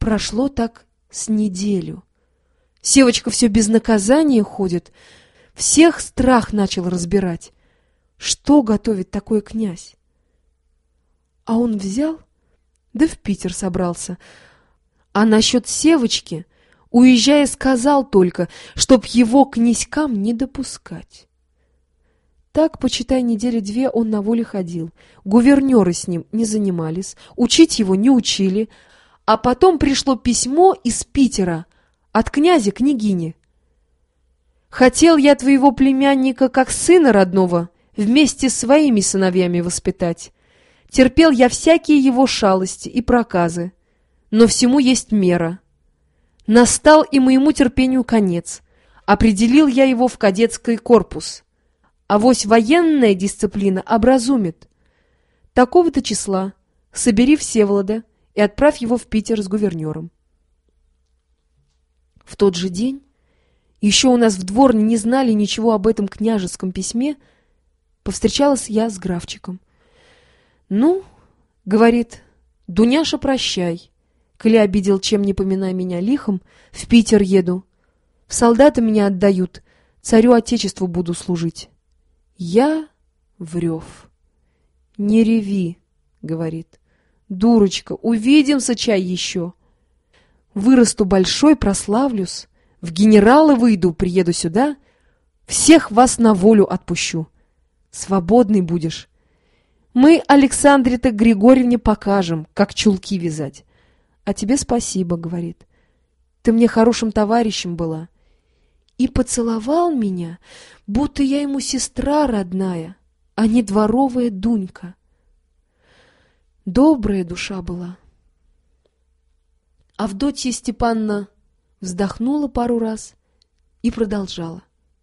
Прошло так с неделю. Севочка все без наказания ходит, всех страх начал разбирать. Что готовит такой князь? А он взял, да в Питер собрался. А насчет Севочки, уезжая, сказал только, чтоб его к князькам не допускать. Так, почитай, недели две он на воле ходил. Гувернеры с ним не занимались, учить его не учили. А потом пришло письмо из Питера от князя княгини. «Хотел я твоего племянника как сына родного вместе с своими сыновьями воспитать. Терпел я всякие его шалости и проказы, но всему есть мера. Настал и моему терпению конец. Определил я его в кадетский корпус. Авось военная дисциплина образумит. Такого-то числа собери Всеволода и отправь его в Питер с гувернером». В тот же день, еще у нас в дворне не знали ничего об этом княжеском письме, повстречалась я с графчиком. «Ну, — говорит, — Дуняша, прощай. Коли обидел, чем не поминай меня лихом, в Питер еду. В солдаты меня отдают, царю отечеству буду служить». Я врёв. «Не реви, — говорит, — дурочка, увидимся чай еще. Вырасту большой, прославлюсь, в генералы выйду, приеду сюда, всех вас на волю отпущу. Свободный будешь. Мы Александре-то Григорьевне покажем, как чулки вязать. А тебе спасибо, — говорит, — ты мне хорошим товарищем была». И поцеловал меня, будто я ему сестра родная, а не дворовая Дунька. Добрая душа была. Авдотья Степановна вздохнула пару раз и продолжала.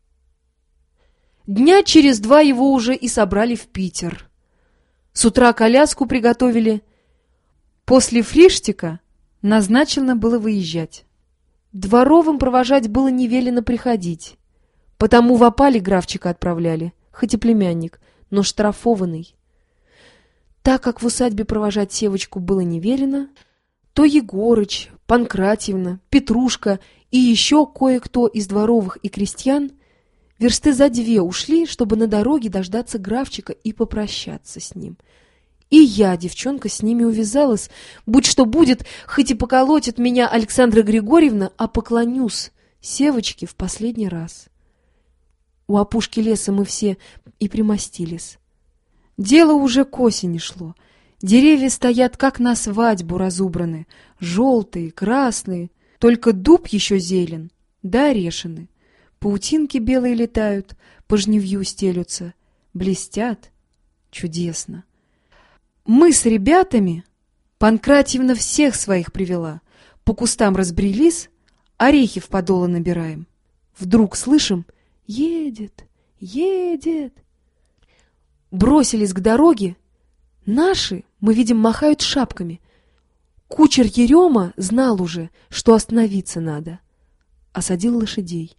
Дня через 2 его уже и собрали в Питер. С утра коляску приготовили. После фриштика назначено было выезжать. Дворовым провожать было не велено приходить, потому в опале графчика отправляли, хоть и племянник, но штрафованный. Так как в усадьбе провожать Севочку было не велено, то Егорыч, Панкратьевна, Петрушка и еще кое-кто из дворовых и крестьян версты за 2 ушли, чтобы на дороге дождаться графчика и попрощаться с ним. И я, девчонка, с ними увязалась, будь что будет, хоть и поколотит меня Александра Григорьевна, а поклонюсь Севочке в последний раз. У опушки леса мы все и примостились. Дело уже к осени шло. Деревья стоят, как на свадьбу разубраны, желтые, красные, только дуб еще зелен, да орешины. Паутинки белые летают, по жнивью стелются, блестят. Чудесно. Мы с ребятами, Панкратьевна всех своих привела, по кустам разбрелись, орехи в подолы набираем. Вдруг слышим: едет, едет. Бросились к дороге. Наши, мы видим, махают шапками. Кучер Ерема знал уже, что остановиться надо. Осадил лошадей.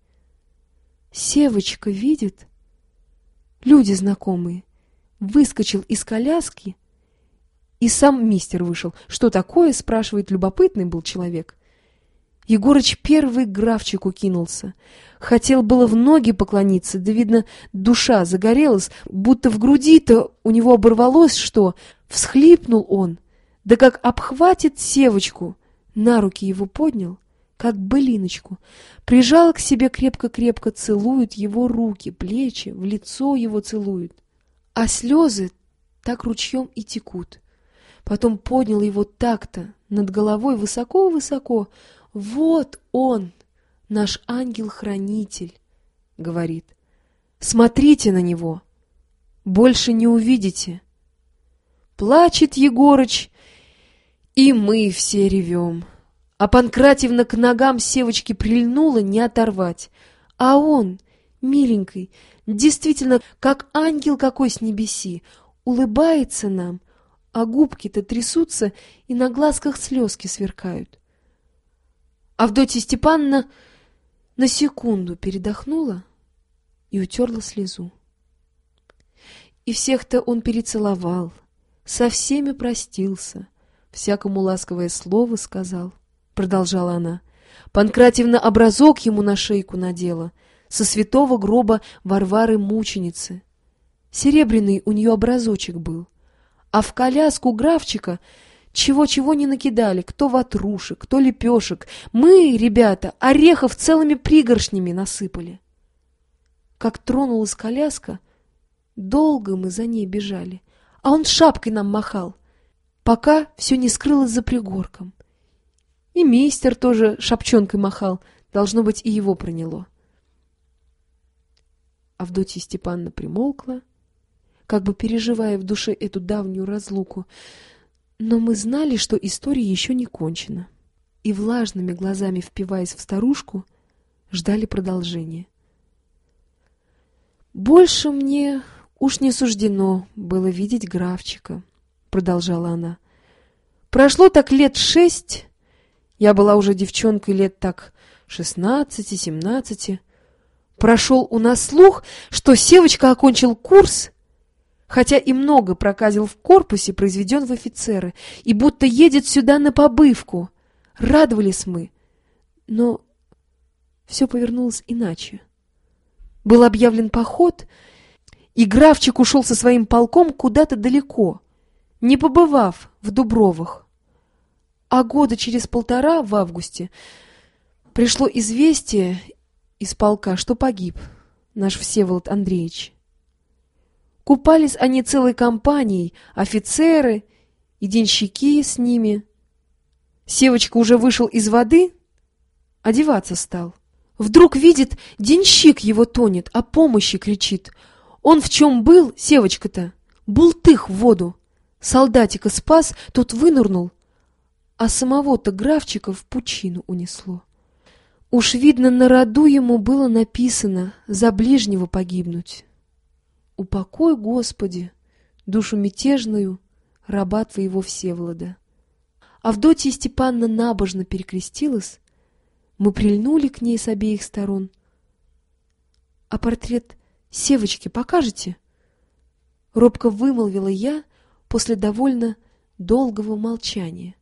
Севочка видит, люди знакомые, выскочил из коляски. И сам мистер вышел. «Что такое?» — спрашивает, любопытный был человек. Егорыч первый к графчику кинулся. Хотел было в ноги поклониться, да, видно, душа загорелась, будто в груди-то у него оборвалось что. Всхлипнул он, да как обхватит Севочку, на руки его поднял, как былиночку, прижал к себе крепко-крепко, целует его руки, плечи, в лицо его целует. А слезы так ручьем и текут. Потом поднял его так-то над головой высоко-высоко. «Вот он, наш ангел-хранитель», — говорит. «Смотрите на него, больше не увидите». Плачет Егорыч, и мы все ревем. А Панкратьевна к ногам Севочки прильнула, не оторвать. А он, миленький, действительно, как ангел какой с небеси, улыбается нам, а губки-то трясутся, и на глазках слезки сверкают. Авдотья Степановна на секунду передохнула и утерла слезу. И всех-то он перецеловал, со всеми простился, всякому ласковое слово сказал. — продолжала она. Панкратьевна образок ему на шейку надела, со святого гроба Варвары Мученицы. Серебряный у нее образочек был. А в коляску графчика чего-чего не накидали, кто ватрушек, кто лепешек. Мы, ребята, орехов целыми пригоршнями насыпали. Как тронулась коляска, долго мы за ней бежали, а он шапкой нам махал, пока все не скрылось за пригорком. И мейстер тоже шапчонкой махал, должно быть, и его проняло. Авдотья Степановна примолкла, как бы переживая в душе эту давнюю разлуку, но мы знали, что история еще не кончена, и влажными глазами, впиваясь в старушку, ждали продолжения. «Больше мне уж не суждено было видеть графчика», — продолжала она. «Прошло так лет 6, я была уже девчонкой лет так 16-17. Прошел у нас слух, что Севочка окончил курс, хотя и много проказил в корпусе, произведен в офицеры, и будто едет сюда на побывку. Радовались мы, но все повернулось иначе. Был объявлен поход, и графчик ушел со своим полком куда-то далеко, не побывав в Дубровах. А года через 1,5, в августе, пришло известие из полка, что погиб наш Всеволод Андреевич. Купались они целой компанией, офицеры и денщики с ними. Севочка уже вышел из воды, одеваться стал. Вдруг видит, денщик его тонет, о помощи кричит. Он в чем был, Севочка-то? Бултых в воду. Солдатика спас, тот вынырнул, а самого-то графчика в пучину унесло. Уж видно, на роду ему было написано за ближнего погибнуть. Упокой, Господи, душу мятежную раба твоего Всеволода. Авдотья Степановна набожно перекрестилась, мы прильнули к ней с обеих сторон. — А портрет Севочки покажете? — робко вымолвила я после довольно долгого молчания.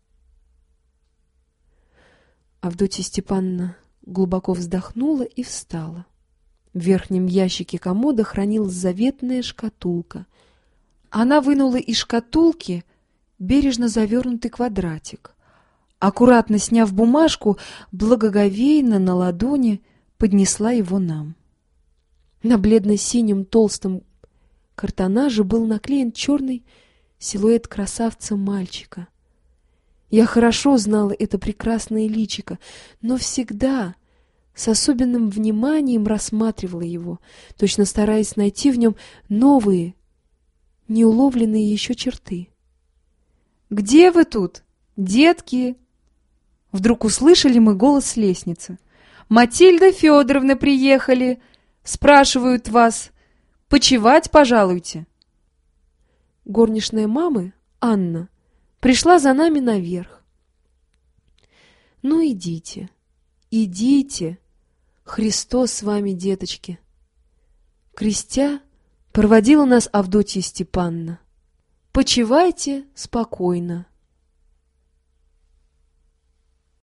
Авдотья Степановна глубоко вздохнула и встала. В верхнем ящике комода хранилась заветная шкатулка. Она вынула из шкатулки бережно завернутый квадратик. Аккуратно сняв бумажку, благоговейно на ладони поднесла его нам. На бледно-синем толстом картонаже был наклеен черный силуэт красавца-мальчика. Я хорошо знала это прекрасное личико, но всегда с особенным вниманием рассматривала его, точно стараясь найти в нем новые, неуловленные еще черты. «Где вы тут, детки?» Вдруг услышали мы голос с лестницы. «Матильда Федоровна приехали, спрашивают вас. Почевать пожалуйте». Горничная мамы, Анна, пришла за нами наверх. «Ну, идите, идите, Христос с вами, деточки!» Крестя, проводила нас Авдотья Степановна. «Почивайте спокойно».